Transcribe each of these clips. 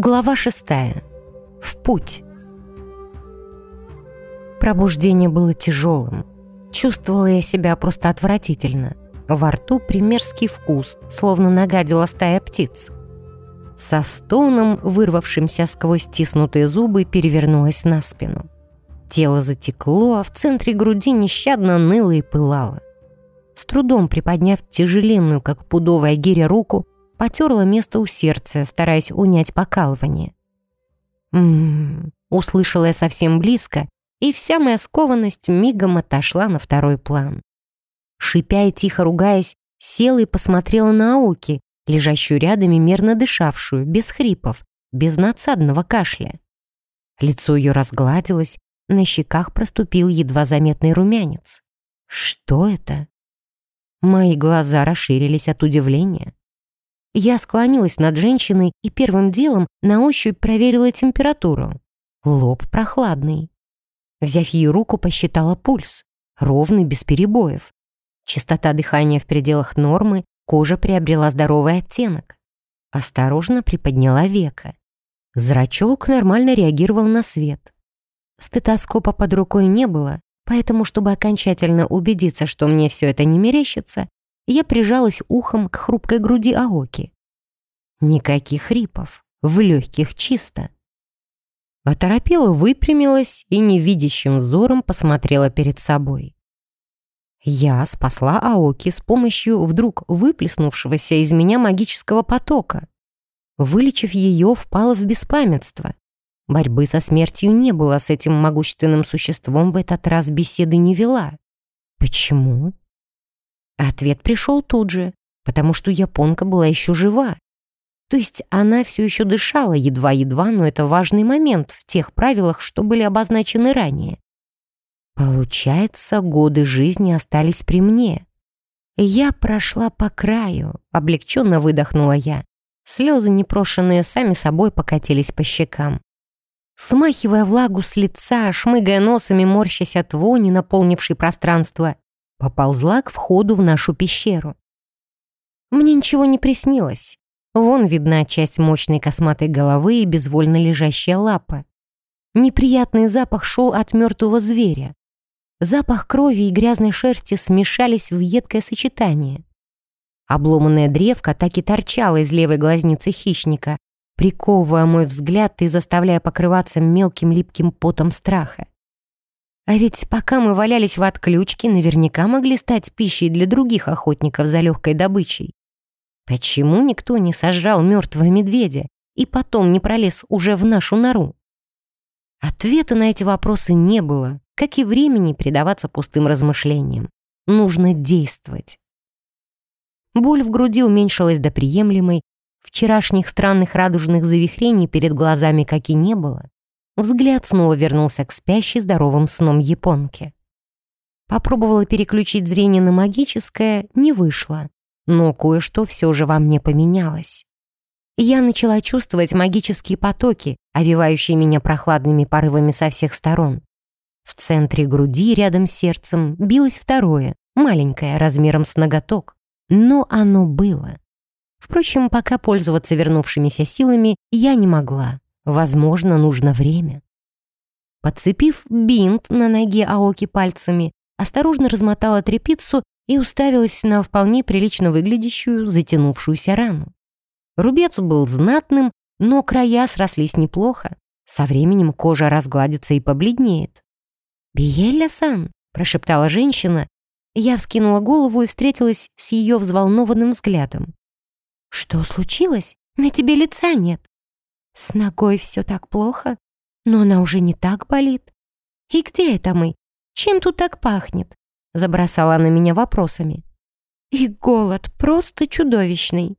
Глава 6. В путь. Пробуждение было тяжелым. Чувствовала я себя просто отвратительно. Во рту примерский вкус, словно нагадила стая птиц. Со стоном, вырвавшимся сквозь стиснутые зубы, перевернулась на спину. Тело затекло, а в центре груди нещадно ныло и пылало. С трудом приподняв тяжеленную, как пудовая гиря, руку, потерла место у сердца, стараясь унять покалывание. Услышала я совсем близко, и вся моя скованность мигом отошла на второй план. Шипя и тихо ругаясь, села и посмотрела на Аоки, лежащую рядом и мерно дышавшую, без хрипов, без надсадного кашля. Лицо ее разгладилось, на щеках проступил едва заметный румянец. Что это? Мои глаза расширились от удивления. Я склонилась над женщиной и первым делом на ощупь проверила температуру. Лоб прохладный. Взяв ее руку, посчитала пульс. Ровный, без перебоев. Частота дыхания в пределах нормы, кожа приобрела здоровый оттенок. Осторожно приподняла веко. Зрачок нормально реагировал на свет. Стетоскопа под рукой не было, поэтому, чтобы окончательно убедиться, что мне все это не мерещится, я прижалась ухом к хрупкой груди Аоки. Никаких хрипов, в легких чисто. Оторопела, выпрямилась и невидящим взором посмотрела перед собой. Я спасла Аоки с помощью вдруг выплеснувшегося из меня магического потока. Вылечив ее, впала в беспамятство. Борьбы со смертью не было, с этим могущественным существом в этот раз беседы не вела. Почему? Ответ пришел тут же, потому что японка была еще жива. То есть она все еще дышала едва-едва, но это важный момент в тех правилах, что были обозначены ранее. Получается, годы жизни остались при мне. Я прошла по краю, облегченно выдохнула я. Слезы непрошенные сами собой покатились по щекам. Смахивая влагу с лица, шмыгая носом и морщась от вони, наполнившей пространство, поползла к входу в нашу пещеру. Мне ничего не приснилось. Вон видна часть мощной косматой головы и безвольно лежащая лапа. Неприятный запах шел от мертвого зверя. Запах крови и грязной шерсти смешались в едкое сочетание. Обломанная древко так и торчала из левой глазницы хищника, приковывая мой взгляд и заставляя покрываться мелким липким потом страха. А ведь пока мы валялись в отключке, наверняка могли стать пищей для других охотников за легкой добычей. Почему никто не сожрал мертвого медведя и потом не пролез уже в нашу нору? Ответа на эти вопросы не было, как и времени предаваться пустым размышлениям. Нужно действовать. Боль в груди уменьшилась до приемлемой, вчерашних странных радужных завихрений перед глазами как и не было. Взгляд снова вернулся к спящей здоровым сном японке. Попробовала переключить зрение на магическое, не вышло, но кое-что все же во мне поменялось. Я начала чувствовать магические потоки, овивающие меня прохладными порывами со всех сторон. В центре груди, рядом с сердцем, билось второе, маленькое, размером с ноготок. Но оно было. Впрочем, пока пользоваться вернувшимися силами я не могла. Возможно, нужно время. Подцепив бинт на ноге Аоки пальцами, осторожно размотала тряпицу и уставилась на вполне прилично выглядящую, затянувшуюся рану. Рубец был знатным, но края срослись неплохо. Со временем кожа разгладится и побледнеет. «Биелля-сан», — прошептала женщина. Я вскинула голову и встретилась с ее взволнованным взглядом. «Что случилось? На тебе лица нет. С ногой все так плохо, но она уже не так болит. И где это мы? Чем тут так пахнет?» Забросала она меня вопросами. «И голод просто чудовищный.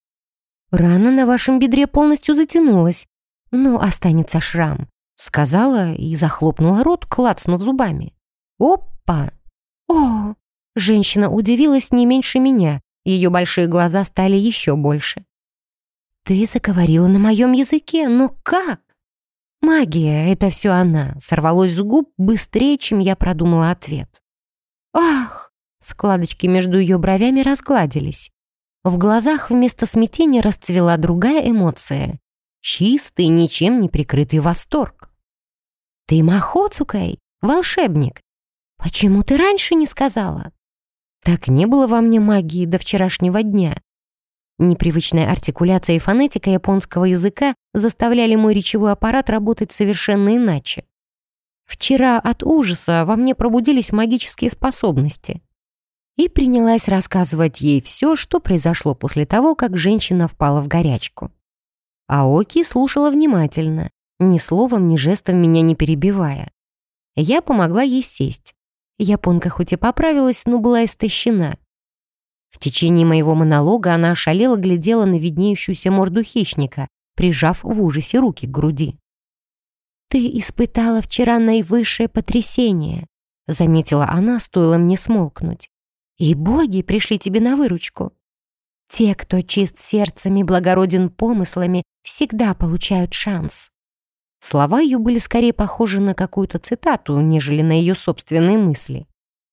Рана на вашем бедре полностью затянулась, но останется шрам», сказала и захлопнула рот, клацнув зубами. «Опа! О!» Женщина удивилась не меньше меня, ее большие глаза стали еще больше. «Ты заговорила на моем языке, но как?» «Магия, это все она», сорвалось с губ быстрее, чем я продумала ответ. «Ах!» Складочки между ее бровями разгладились. В глазах вместо смятения расцвела другая эмоция. Чистый, ничем не прикрытый восторг. «Ты Махоцукай, волшебник! Почему ты раньше не сказала?» «Так не было во мне магии до вчерашнего дня». Непривычная артикуляция и фонетика японского языка заставляли мой речевой аппарат работать совершенно иначе. Вчера от ужаса во мне пробудились магические способности. И принялась рассказывать ей все, что произошло после того, как женщина впала в горячку. Аоки слушала внимательно, ни словом, ни жестом меня не перебивая. Я помогла ей сесть. Японка хоть и поправилась, но была истощена. В течение моего монолога она ошалело глядела на виднеющуюся морду хищника, прижав в ужасе руки к груди. «Ты испытала вчера наивысшее потрясение», — заметила она, стоило мне смолкнуть. «И боги пришли тебе на выручку. Те, кто чист сердцем и благороден помыслами, всегда получают шанс». Слова ее были скорее похожи на какую-то цитату, нежели на ее собственные мысли.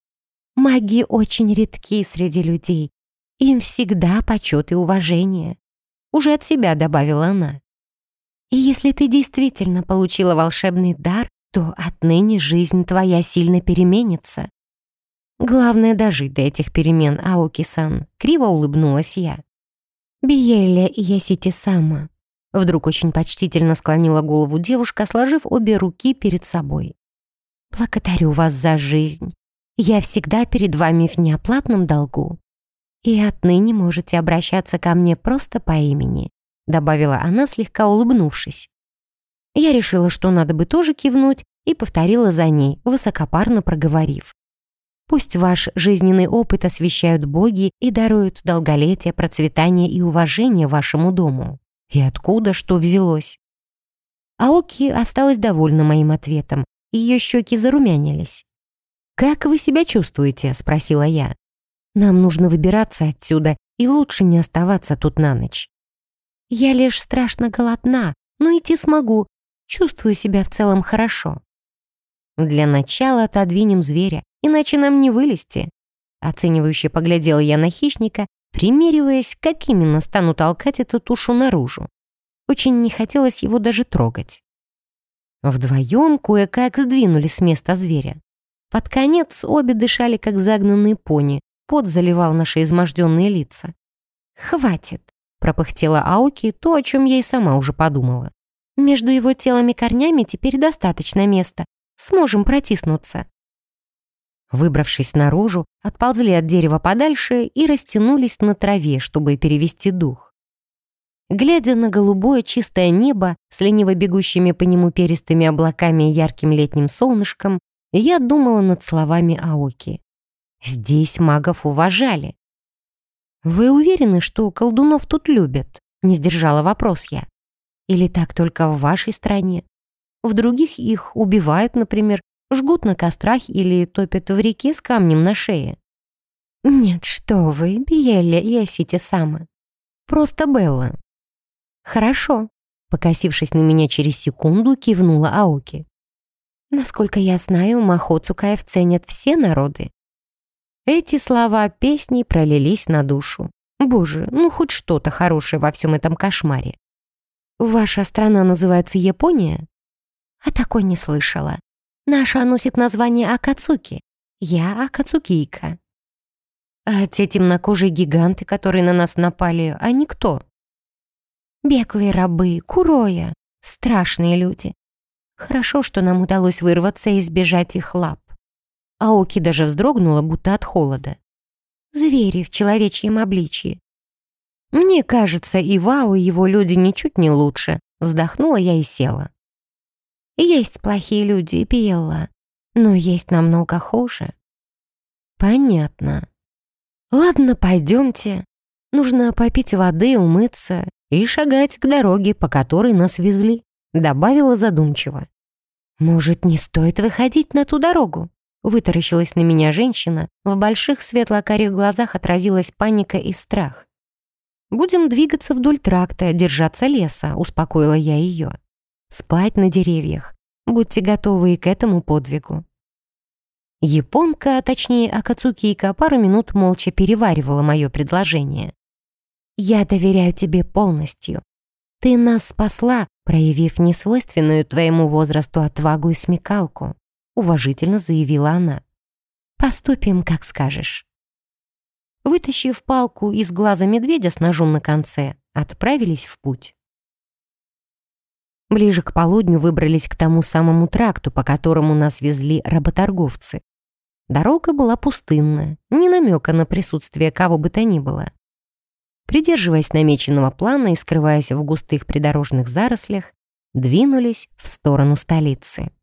«Маги очень редки среди людей. Им всегда почет и уважение», — уже от себя добавила она. «И если ты действительно получила волшебный дар, то отныне жизнь твоя сильно переменится». «Главное дожить до этих перемен, Аоки-сан», — криво улыбнулась я. «Биелля Ясити-сама», — вдруг очень почтительно склонила голову девушка, сложив обе руки перед собой. «Благодарю вас за жизнь. Я всегда перед вами в неоплатном долгу. И отныне можете обращаться ко мне просто по имени», — добавила она, слегка улыбнувшись. Я решила, что надо бы тоже кивнуть, и повторила за ней, высокопарно проговорив. «Пусть ваш жизненный опыт освящают боги и даруют долголетие, процветание и уважение вашему дому». И откуда что взялось? Аоки осталась довольна моим ответом, ее щеки зарумянились. «Как вы себя чувствуете?» — спросила я. «Нам нужно выбираться отсюда, и лучше не оставаться тут на ночь». «Я лишь страшно голодна, но идти смогу. Чувствую себя в целом хорошо». «Для начала отодвинем зверя, иначе нам не вылезти». Оценивающе поглядела я на хищника, примериваясь, как именно стану толкать эту тушу наружу. Очень не хотелось его даже трогать. Вдвоем кое-как сдвинули с места зверя. Под конец обе дышали, как загнанные пони, пот заливал наши изможденные лица. «Хватит», — пропыхтела Аоки то, о чем я и сама уже подумала. «Между его телом и корнями теперь достаточно места. Сможем протиснуться». Выбравшись наружу, отползли от дерева подальше и растянулись на траве, чтобы перевести дух. Глядя на голубое чистое небо с лениво бегущими по нему перистыми облаками и ярким летним солнышком, я думала над словами Аоки. Здесь магов уважали. «Вы уверены, что колдунов тут любят?» — не сдержала вопрос я. «Или так только в вашей стране? В других их убивают, например, жгут на кострах или топят в реке с камнем на шее». «Нет, что вы, Биелля Ясити-сама. Просто Белла». «Хорошо», — покосившись на меня через секунду, кивнула Аоки. «Насколько я знаю, Махоцукаев ценят все народы». Эти слова песней пролились на душу. Боже, ну хоть что-то хорошее во всем этом кошмаре. «Ваша страна называется Япония?» «А такой не слышала. Наша носит название Акацуки. Я Акацукийка». «А те темнокожие гиганты, которые на нас напали, они кто?» «Беглые рабы, куроя. Страшные люди. Хорошо, что нам удалось вырваться и избежать их лап». Аоки даже вздрогнула, будто от холода. «Звери в человечьем обличье». «Мне кажется, и Вао, и его люди ничуть не лучше», — вздохнула я и села. «Есть плохие люди, Биелла, но есть намного хуже». «Понятно. Ладно, пойдемте. Нужно попить воды, умыться и шагать к дороге, по которой нас везли», — добавила задумчиво. «Может, не стоит выходить на ту дорогу?» Вытаращилась на меня женщина, в больших светло-карих глазах отразилась паника и страх. «Будем двигаться вдоль тракта, держаться леса», — успокоила я ее. «Спать на деревьях. Будьте готовы и к этому подвигу». Японка, а точнее Акацукийка, пару минут молча переваривала мое предложение. «Я доверяю тебе полностью. Ты нас спасла, проявив несвойственную твоему возрасту отвагу и смекалку», — уважительно заявила она. «Поступим, как скажешь». Вытащив палку из глаза медведя с ножом на конце, отправились в путь. Ближе к полудню выбрались к тому самому тракту, по которому нас везли работорговцы. Дорога была пустынная, ни намека на присутствие кого бы то ни было. Придерживаясь намеченного плана и скрываясь в густых придорожных зарослях, двинулись в сторону столицы.